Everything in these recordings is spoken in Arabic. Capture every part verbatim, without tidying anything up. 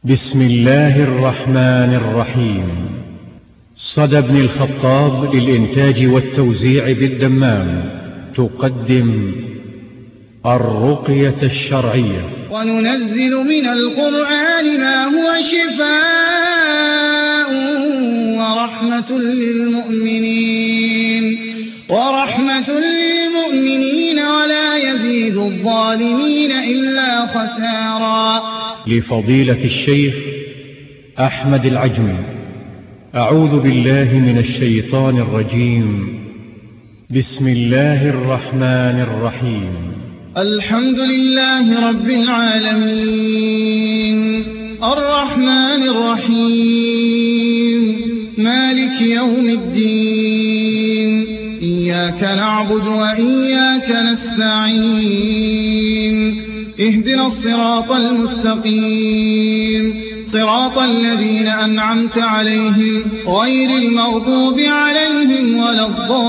بسم الله الرحمن الرحيم. صدى بن الخطاب للإنتاج والتوزيع بالدمام تقدم الرقية الشرعية. وننزل من القرآن ما هو شفاء ورحمة للمؤمنين ورحمة للمؤمنين ولا يزيد الظالمين إلا خسارا. لفضيلة الشيخ أحمد العجمي. أعوذ بالله من الشيطان الرجيم. بسم الله الرحمن الرحيم. الحمد لله رب العالمين الرحمن الرحيم مالك يوم الدين. إياك نعبد وإياك نستعين. اهدنا الصراط المستقيم صراط الذين أنعمت عليهم غير المغضوب عليهم ولا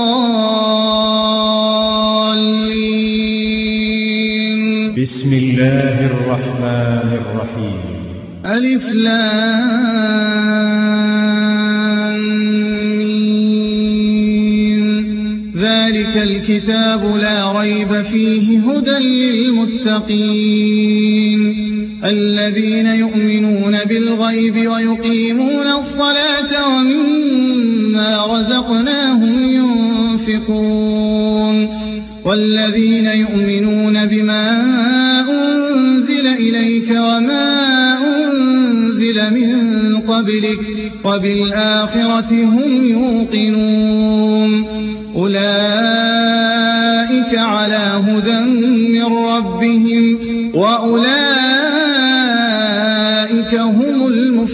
الضالين. بسم الله الرحمن الرحيم. ألف لام ميم. ذلك الكتاب لا ريب فيه هدى للمتقين الذين يؤمنون بالغيب ويقيمون الصلاة ومما رزقناهم ينفقون والذين يؤمنون بما أنزل إليك وما أنزل من قبلك وبالآخرة هم يوقنون أولئك على هدى من ربهم وأولئك هم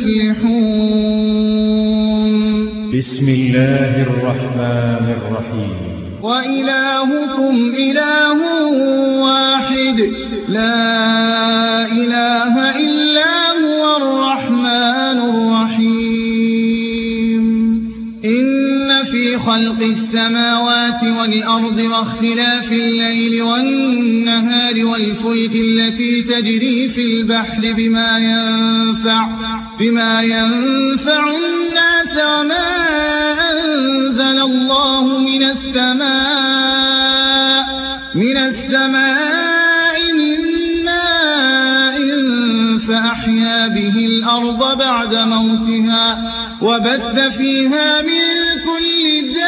المفلحون. بسم الله الرحمن الرحيم. وإلهكم إله واحد لا إله إلا هو الرحمن الرحيم. إن في خلق السماوات والأرض واختلاف الليل والنهار والفلك التي تجري في البحر بما ينفع, بما ينفع الناس وما أنزل الله من السماء, من السماء من ماء فأحيا به الأرض بعد موتها وبث فيها من كل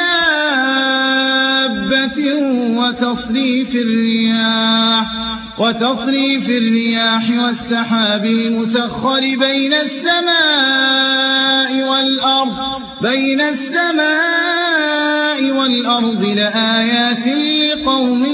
دابة وتصريف الرياح, وتصريف الرياح والسحاب المسخر بين السماء والأرض, بين السماء والأرض لآيات لقوم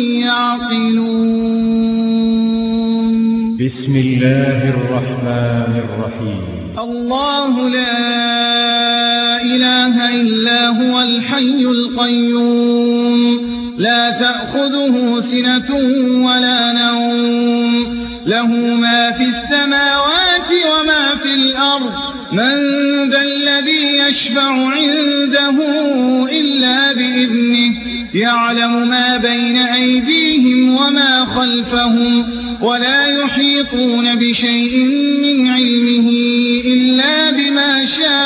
يعقلون. بسم الله الرحمن الرحيم. الله لا إله إلا هو الحي القيوم لا تأخذه سنة ولا نوم له ما في السماوات وما في الأرض. من ذا الذي يشفع عنده إلا بإذنه يعلم ما بين أيديهم وما خلفهم ولا يحيطون بشيء من علمه إلا بما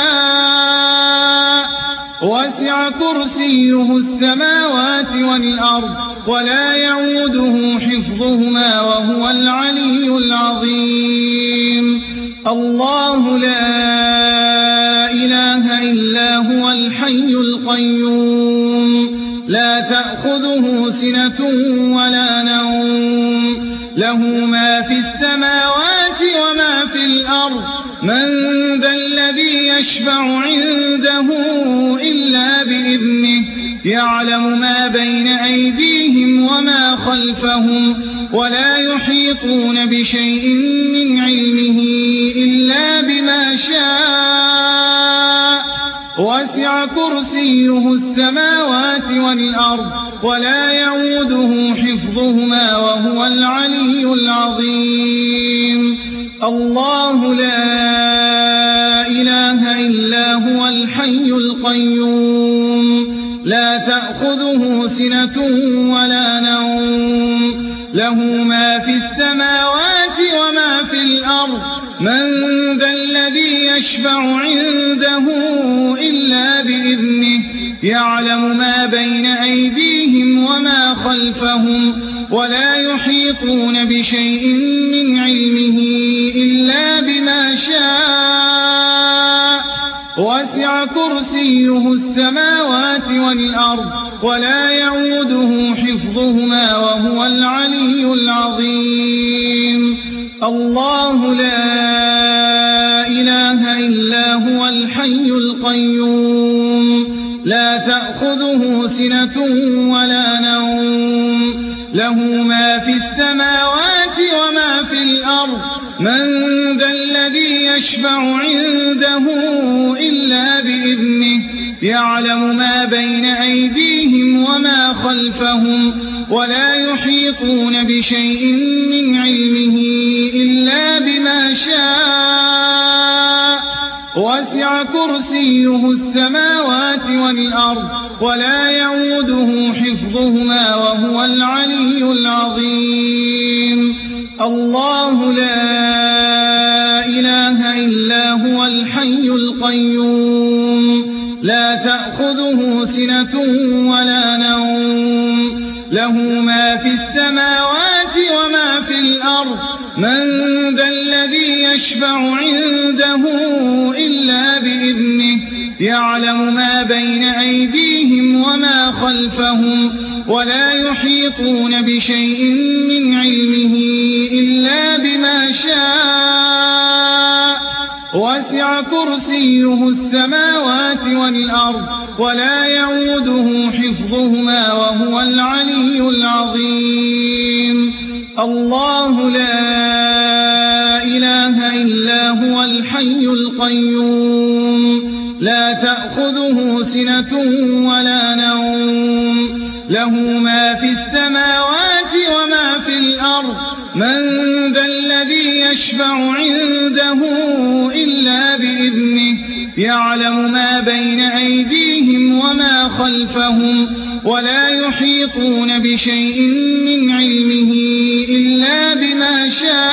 شاء. وسع كرسيه السماوات والأرض ولا يعوده حفظهما وهو العلي العظيم. الله لا إله إلا هو الحي القيوم لا تأخذه سنة ولا نوم له ما في السماوات وما في الأرض. من ذا الذي يشفع عنده إلا بإذنه يعلم ما بين أيديهم وما خلفهم ولا يحيطون بشيء من علمه إلا بما شاء. وسع كرسيه السماوات والأرض ولا يعوده حفظهما وهو العلي العظيم. الله لا إله إلا هو الحي القيوم لا تأخذه سنة ولا نوم له ما في السماوات وما في الأرض من ذا الذي يشفع عنده إلا بإذنه يعلم ما بين أيديهم وما خلفهم ولا يحيطون بشيء من علمه إلا بما شاء وسع كرسيه السماوات والأرض ولا يعوده حفظهما وهو العلي العظيم الله لا إله إلا هو الحي القيوم لا تأخذه سنة ولا نوم له ما في السماوات وما في الأرض من ذا الذي يشفع عنده إلا بإذنه يعلم ما بين أيديهم وما خلفهم ولا يحيطون بشيء من علمه إلا بما شاء وسع كرسيه السماوات والأرض ولا يعوده حفظهما وهو العلي العظيم الله لا إله إلا هو الحي القيوم لا تأخذه سنة ولا نوم له ما في السماوات وما في الأرض من ذا الذي يشفع عنده إلا بإذنه يعلم ما بين أيديهم وما خلفهم ولا يحيطون بشيء من علمه إلا بما شاء وسع كرسيه السماوات والأرض ولا يعوده حفظهما وهو العلي العظيم الله لا إله إلا هو الحي القيوم لا تأخذه سنة ولا نوم له ما في السماوات وما في الأرض من ذا الذي يشفع عنده إلا بإذنه يعلم ما بين أيديهم وما خلفهم ولا يحيطون بشيء من علمه إلا بما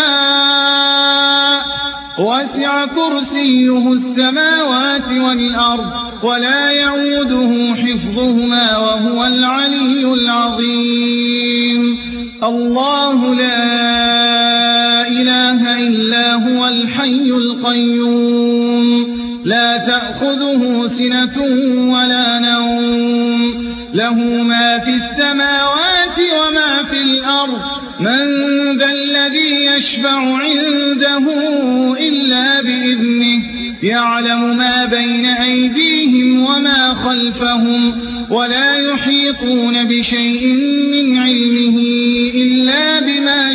شاء وسع كرسيه السماوات والأرض ولا يعوده حفظهما وهو العلي العظيم الله لا إله إلا هو الحي القيوم لا تأخذه سنة ولا نوم له ما في السماوات وما في الأرض من ذا الذي يشفع عنده إلا بإذنه يعلم ما بين أيديهم وما خلفهم ولا يحيطون بشيء من علمه إلا بما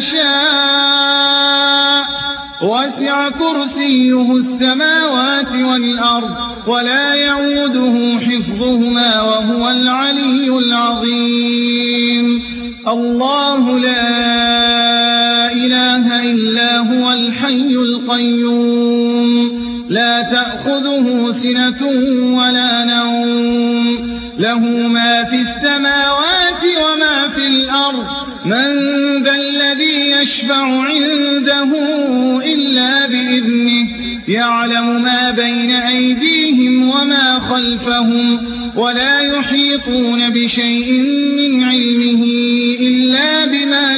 شاء وسع كرسيه السماوات والأرض ولا يعوده حفظهما وهو العلي العظيم الله لا إله إلا هو الحي القيوم لا تأخذه سنة ولا نوم له ما في السماوات وما في الأرض من ذا الذي يشفع عنده إلا بإذنه يعلم ما بين أيديهم وما خلفهم ولا يحيطون بشيء من علمه إلا بما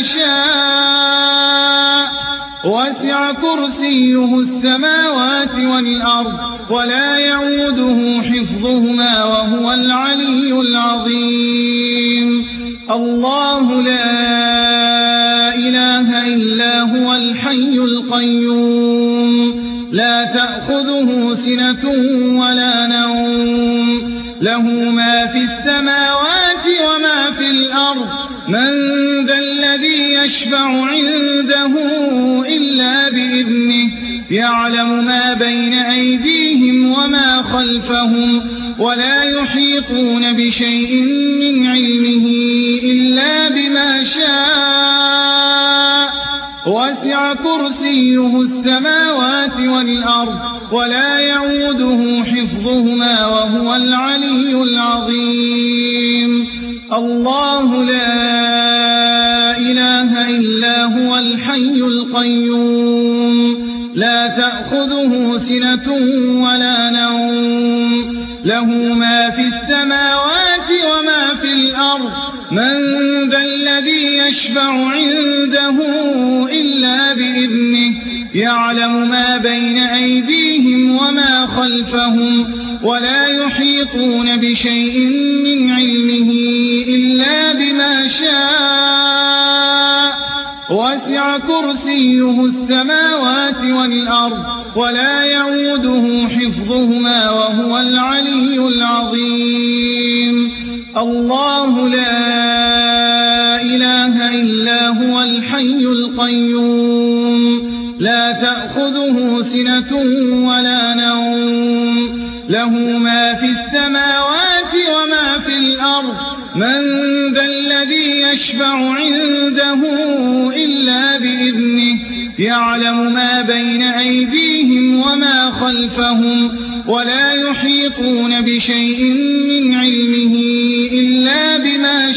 شاء وسع كرسيه السماوات والأرض ولا يعوده حفظهما وهو العلي العظيم الله لا إله إلا هو الحي القيوم لا تأخذه سنة ولا نوم له ما في السماوات وما في الأرض من ذا الذي يشفع عنده إلا بإذنه يعلم ما بين أيديهم وما خلفهم ولا يحيطون بشيء من علمه إلا بما شاء وسع كرسيه السماوات والأرض ولا يعوده حفظهما وهو العلي العظيم الله لا إله إلا هو الحي القيوم لا تأخذه سنة ولا نوم له ما في السماوات وما في الأرض من ذا الذي يشفع عنده إلا بإذنه يعلم ما بين أيديهم وما خلفهم ولا يحيطون بشيء من علمه إلا بما شاء وسع كرسيه السماوات والأرض ولا يعوده حفظهما وهو العلي العظيم الله لا إله إلا هو الحي القيوم لا تأخذه سنة ولا نوم له ما في السماوات وما في الأرض من ذا الذي يشفع عنده إلا بإذنه يعلم ما بين أيديهم وما خلفهم ولا يحيطون بشيء من علمه إلا بما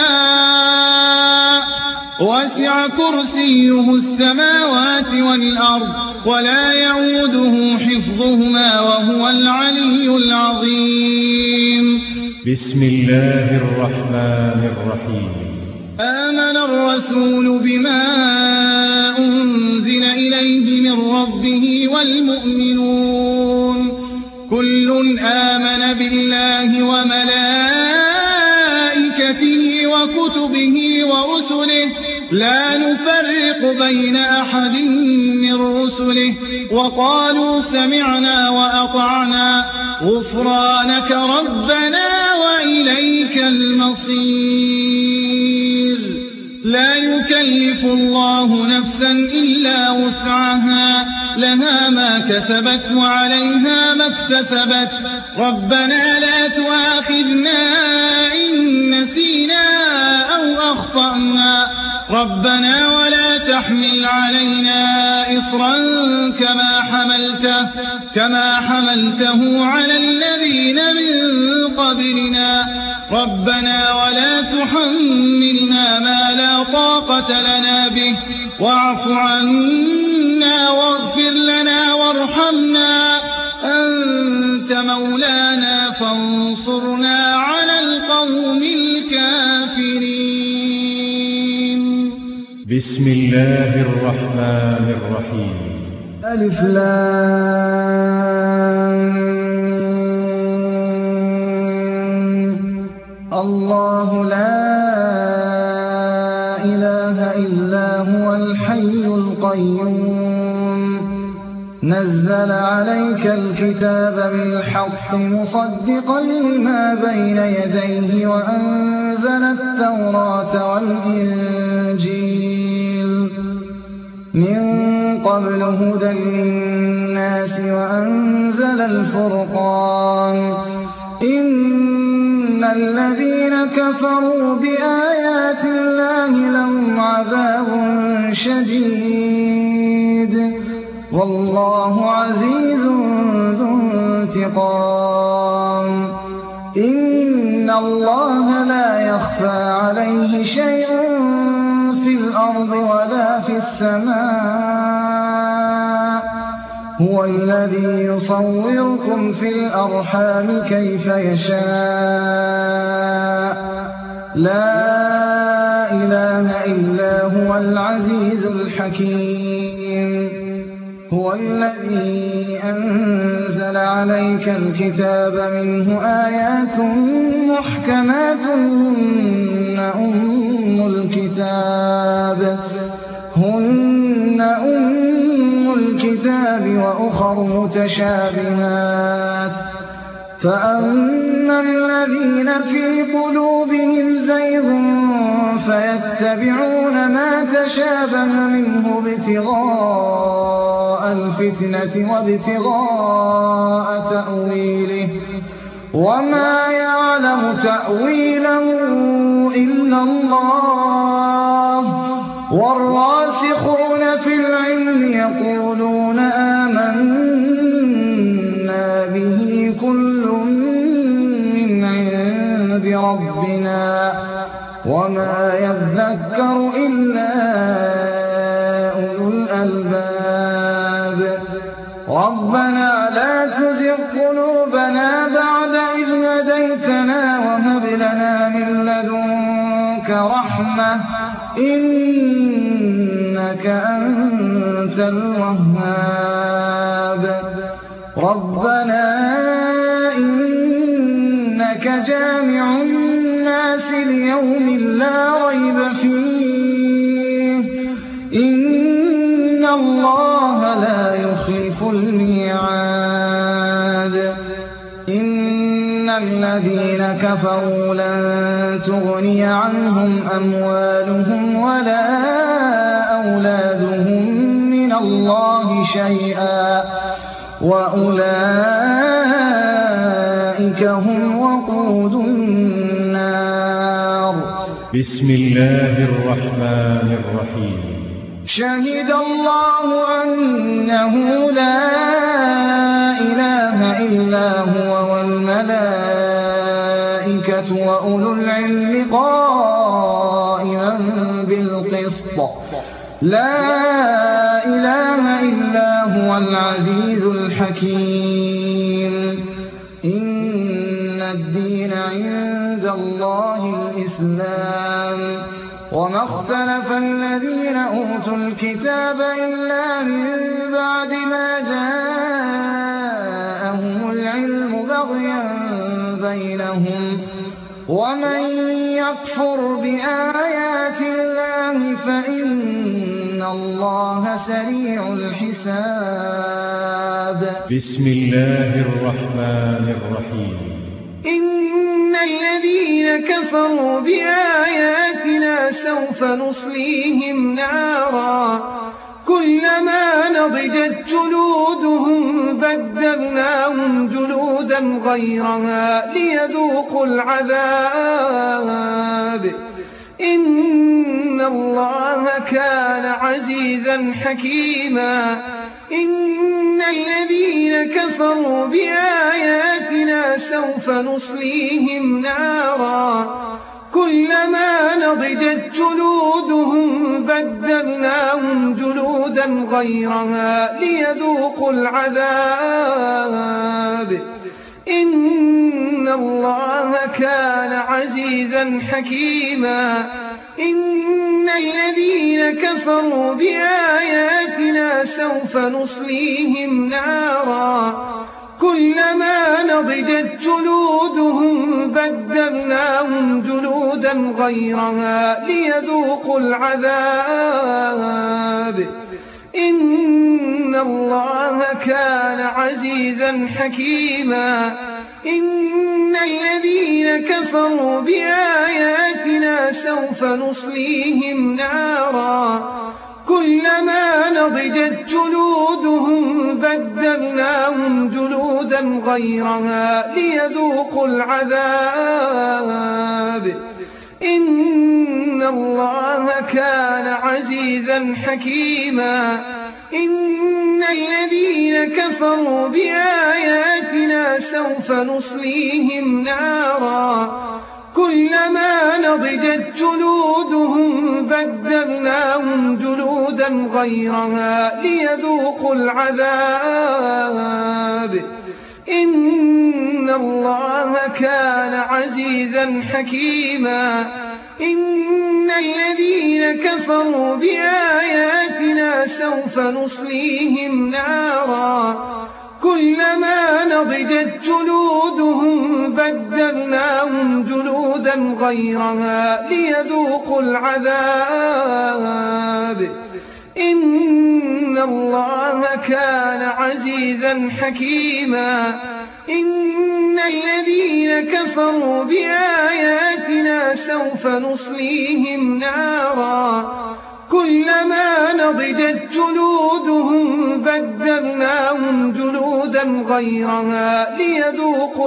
شاء وسع كرسيه السماوات والأرض ولا يعوده حفظهما وهو العلي العظيم بسم الله الرحمن الرحيم آمن الرسول بما أنزل إليه من ربه والمؤمنون كل آمن بالله وملائكته وكتبه ورسله لا نفرق بين أحد من رسله وقالوا سمعنا وأطعنا غفرانك ربنا وإليك المصير لا يكلف الله نفسا إلا وسعها لها ما كسبت وعليها ما اكتسبت ربنا لا تؤاخذنا إن نسينا أو أخطأنا ربنا ولا تحمل علينا إصرا كما حملته كما حملته على الذين من قبلنا ربنا ولا تحملنا ما لا طاقة لنا به واعف عنا واغفر لنا وارحمنا أنت مولانا فانصرنا على القوم الكافرين بسم الله الرحمن الرحيم ألف لام الله لا إله إلا هو الحي القيوم نزل عليك الكتاب بالحق مصدقا لما بين يديه وأنزل التوراة والإنجيل من قبل هدى للناس وأنزل الفرقان إن الذين كفروا بآيات الله لهم عذاب شديد والله عزيز ذو انتقام إن الله لا يخفى عليه شيء في الأرض ولا في السماء هو الذي يصوركم في الأرحام كيف يشاء لا إله إلا هو العزيز الحكيم هو الذي أنزل عليك الكتاب منه آيات محكمات هن أم الكتاب هن أم الكتاب وأخر متشابهات فأما الذين في قلوبهم زيغ فيتبعون ما تشابه منه ابتغاء الفتنة وابتغاء تأويله وما يعلم تأويله إلا الله والراسخون في العلم يقولون آمنا به كل من عند ربنا وما يذكر إلا أولو الألباب ربنا لا تزغ قلوبنا بعد إذ هديتنا وهب لنا من لدنك رحمة إنك أنت الوهاب ربنا إنك جامع الناس ليوم لا ريب فيه إن الله لا يخلف الميعاد إن الذين كفروا لن تغني عنهم أموالهم ولا أولادهم من الله شيئا وأولئك هم وقود النار. بسم الله الرحمن الرحيم. شهد الله أنه لا إله إلا هو والملائكة وأولو العلم قائما بالقسط لا إله إلا هو العزيز الحكيم. إن الدين عند الله الإسلام وما اختلف الذين أوتوا الكتاب إلا من بعد ما جاءهم العلم بغيا بينهم ومن يكفر بآيات الله فإن الله سريع الحساب. بسم الله الرحمن الرحيم. إن الذين كفروا بآياتنا سوف نصليهم نارا كلما نضجت جلودهم بدلناهم جلودا غيرها ليذوقوا العذاب إن الله كان عزيزا حكيما. إن الذين كفروا بآياتنا سوف نصليهم نارا كلما نضجت جلودهم بدلناهم جلودا غيرها ليذوقوا العذاب إن الله كان عزيزا حكيما. إن الذين كفروا بآياتنا سوف نصليهم نارا كلما نضجت جلودهم بدلناهم جلودا غيرها ليذوقوا العذاب إن الله كان عزيزا حكيما. إن الذين كفروا بآياتنا سوف نصليهم نارا كلما نضجت جلودهم بدلناهم جلودا غيرها ليذوقوا العذاب إن الله كان عزيزا حكيما. إن الذين كفروا بآياتنا سوف نصليهم نارا كلما نضجت جلودهم بدلناهم جلودا غيرها ليذوقوا العذاب إن الله كان عزيزا حكيما. إن الذين كفروا بآياتنا سوف نصليهم نارا كلما نضجت جلودهم بدلناهم جلودا غيرها ليذوقوا العذاب إن الله كان عزيزا حكيما. إن الذين كفروا بآياتنا سوف نصليهم نارا كلما نضجت جلودهم بدلناهم جلودا غيرها ليذوقوا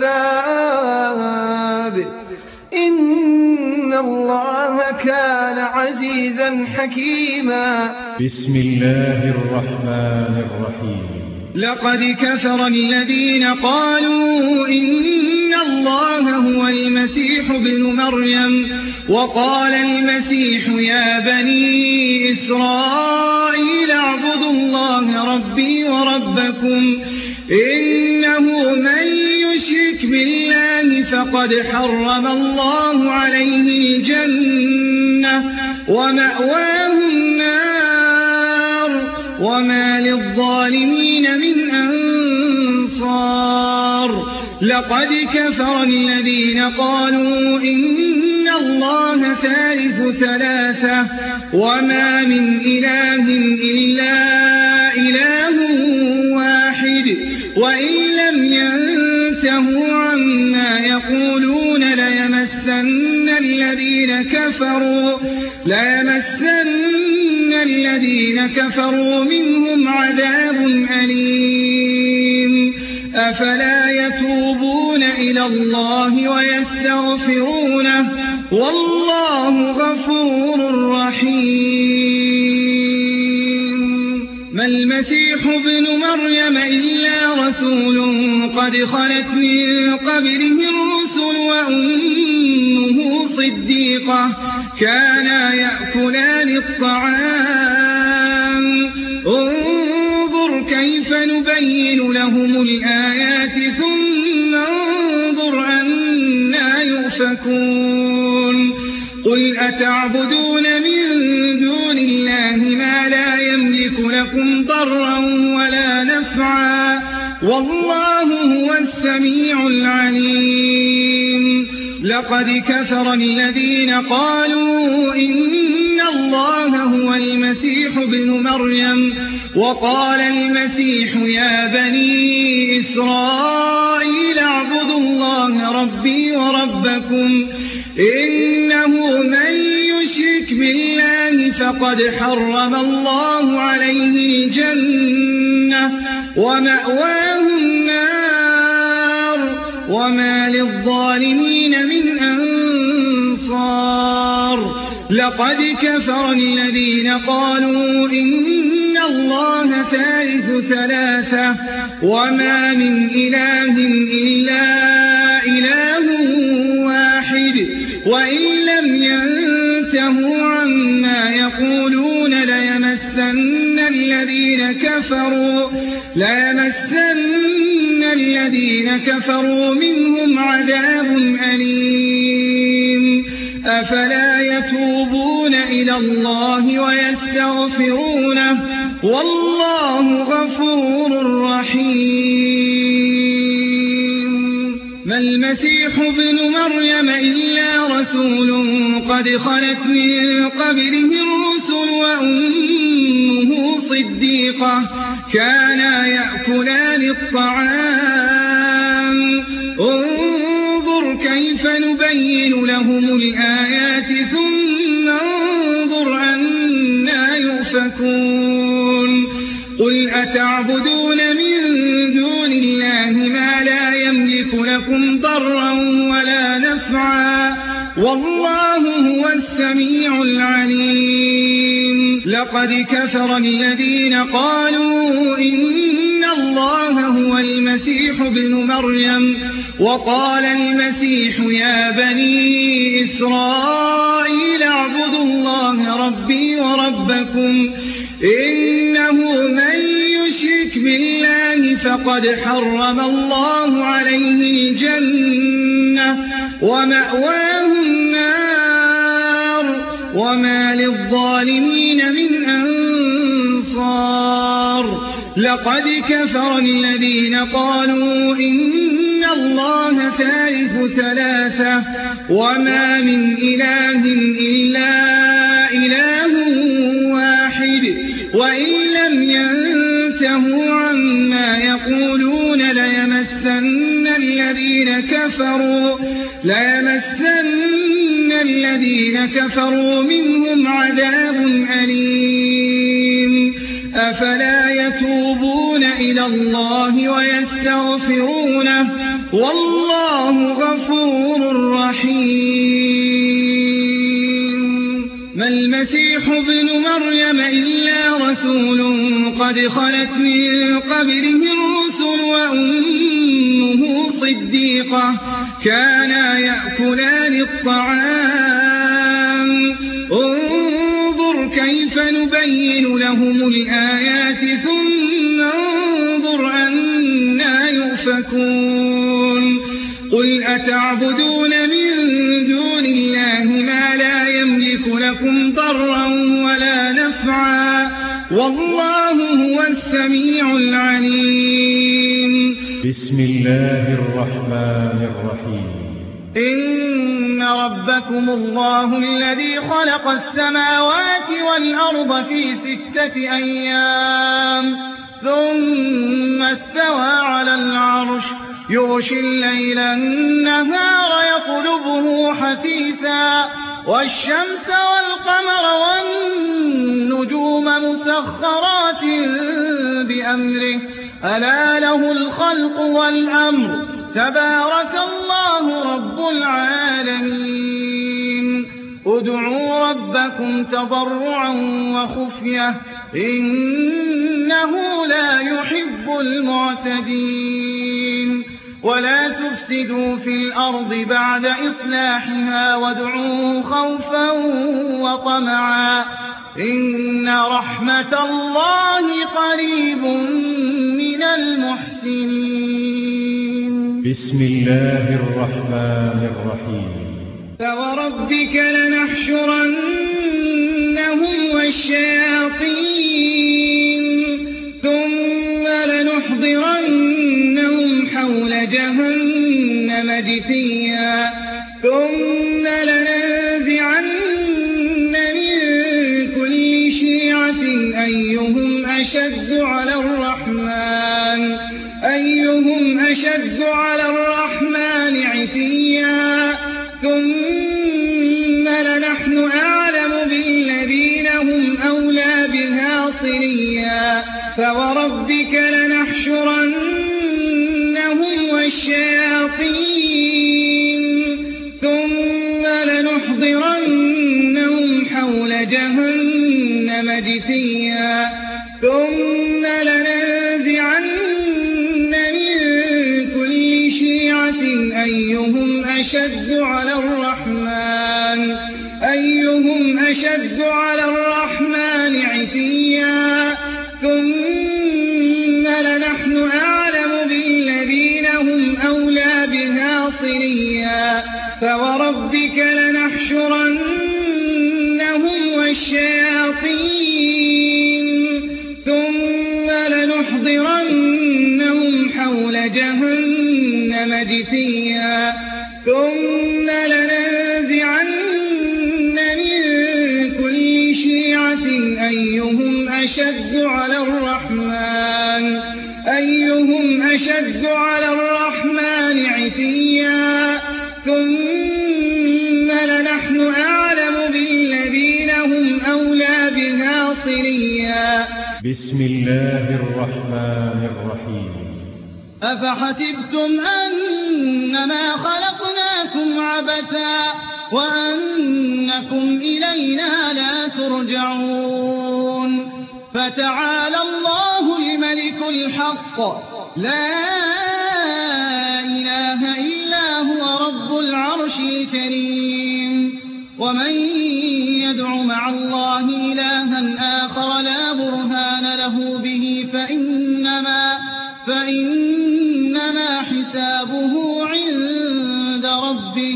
العذاب إن الله كان عزيزا حكيما. بسم الله الرحمن الرحيم. لقد كفر الذين قالوا إن الله هو المسيح ابن مريم وقال المسيح يا بني إسرائيل اعبدوا الله ربي وربكم إنه من يشرك بالله فقد حرم الله عليه الجنة ومأواه النار وما للظالمين من أنصار لقد كفر الذين قالوا إن الله ثالث ثلاثة وما من إله إلا إله واحد وإن لم ينتهوا عما يقولون ليمسن الذين كفروا ليمسن الذين كفروا منهم عذاب أليم أفلا يتوبون إلى الله ويستغفرونه والله غفور رحيم ما المسيح ابن مريم إلا رسول قد خلت من قبله الرسل وأمه صديقة كانا يأكلان الطعام انظر كيف نبين لهم الآيات ثم انظر أنا يؤفكون قل أتعبدون من دون الله ما لا يملك لكم ضرا ولا نفعا والله هو السميع العليم لقد كفر الذين قالوا إن الله هو المسيح ابن مريم وقال المسيح يا بني إسرائيل اعبدوا الله ربي وربكم إنه من يشرك بالله فقد حرم الله عليه الجنة ومأواه النار وما للظالمين من أنصار لقد كفر الذين قالوا إن الله ثالث ثلاثة وما من إله إلا إله واحد وإن لم ينتهوا عما يقولون ليمسن الذين كفروا ليمسن الذين كفروا منهم عذاب أليم أفلا يتوبون إلى الله ويستغفرونه والله غفور رحيم ما المسيح ابن مريم إلا رسول قد خلت من قبله الرسل وأمه صديقة كانا يأكلان الطعام انظر كيف نبين لهم الآيات ثم انظر أنا يؤفكون قل أتعبدون من دون الله ما لا يملك لكم ضرا ولا نفعا والله هو السميع العليم لقد كفر الذين قالوا إن الله هو المسيح ابن مريم وقال المسيح يا بني إسرائيل اعبدوا الله ربي وربكم إنه من يشرك بالله فقد حرم الله عليه الجنة ومأواه النار وما للظالمين من أنصار لقد كفر الذين قالوا إن الله ثالث ثلاثة وما من إله إلا إله واحد وإن لم ينتهوا عما يقولون ليمسن الذين كفروا ليمسن الذين كفروا منهم عذاب أليم أفلا يتوبون إلى الله ويستغفرونه والله غفور رحيم ما المسيح ابن مريم إلا رسول قد خلت من قبله الرسل وأمه صديقة كانا يأكلان الطعام نبين لهم الآيات ثم انظر أنى يؤفكون قل أتعبدون من دون الله ما لا يملك لكم ضرا ولا نفعا والله هو السميع العليم. بسم الله الرحمن الرحيم. إن ربكم الله الذي خلق السماوات والأرض في ستة أيام ثم استوى على العرش يغشي الليل النهار يطلبه حثيثا والشمس والقمر والنجوم مسخرات بأمره ألا له الخلق والأمر تبارك الله رب العالمين. ادعوا ربكم تضرعا وخفية إنه لا يحب المعتدين. ولا تفسدوا في الأرض بعد إصلاحها وادعوه خوفا وطمعا إن رحمة الله قريب من المحسنين. بسم الله الرحمن الرحيم. فوربك لنحشرنهم والشياطين ثم لنحضرنهم حول جهنم جثيا ثم لننزعن من كل شيعة أيهم أشد على الرحمن أيهم أشد على الرحمن عتيا ثم لنحن أعلم بالذين هم أولى بها صليا. فوربك لنحشرنهم والشياطين ثم لنحضرنهم حول جهنم جثيا ثم لننزعن من كل شيعة أيهم أشد على الرحمن أيهم أشد على الرحمن عتيا ثم لنحن أعلم بالذين هم أولى بها صليا. فوربك لنحشرنهم والشياطين ثم لنحضرنهم حول جهنم جثيا ثم لننزعن من كل شيعة أيهم أشد على الرحمن أيهم أشد على الرحمن عتيا ثم لنحن أعلم بالذين هم أولى بها صليا. بسم الله الرحمن الرحيم. أفحسبتم أنما خلقناكم عبثا وأنكم إلينا لا ترجعون فتعالى الله الملك الحق لا إله إلا هو رب العرش الكريم. ومن يدع مع الله إلها آخر لا برهان له به فإنما, فإنما حسابه عند ربه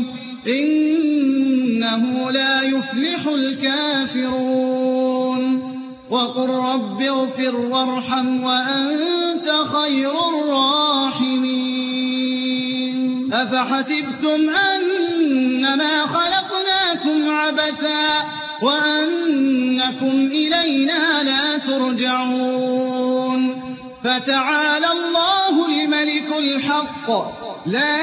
إنه لا يفلح الكافرون. وقل رب اغفر وارحم وأنت خير الراحمين. أفحسبتم أنما خلقناكم عبثا وأنكم إلينا لا ترجعون فتعالى الله الملك الحق لا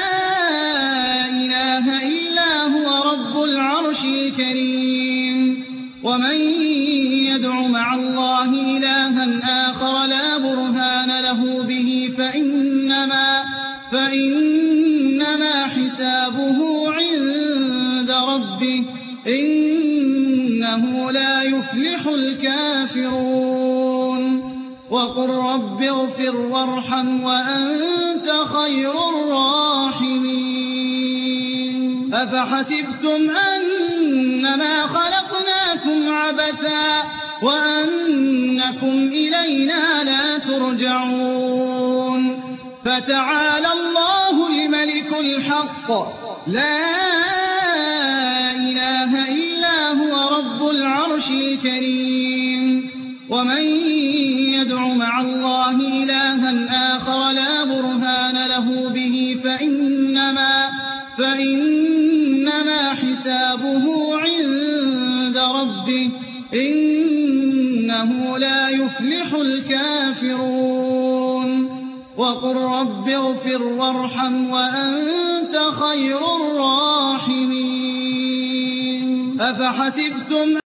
إله إلا هو رب العرش الكريم. ومن يدع مع الله إلها آخر لا برهان له به فإنما, فإنما حسابه عند ربه إنه لا يفلح الكافرون. وقل رب اغفر وارحم وأنت خير الراحمين. أفحسبتم أنما خلقناكم عبثا وأنكم إلينا لا ترجعون فتعالى الله الملك الحق لا إله إلا هو رب العرش الكريم ومن يدع مع الله إلها آخر لا برهان له به فإنما, فإنما حسابه عند ربه إنه لا يفلح الكافرون وقل رب اغفر وارحم وأنت خير الراحمين أفحسبتم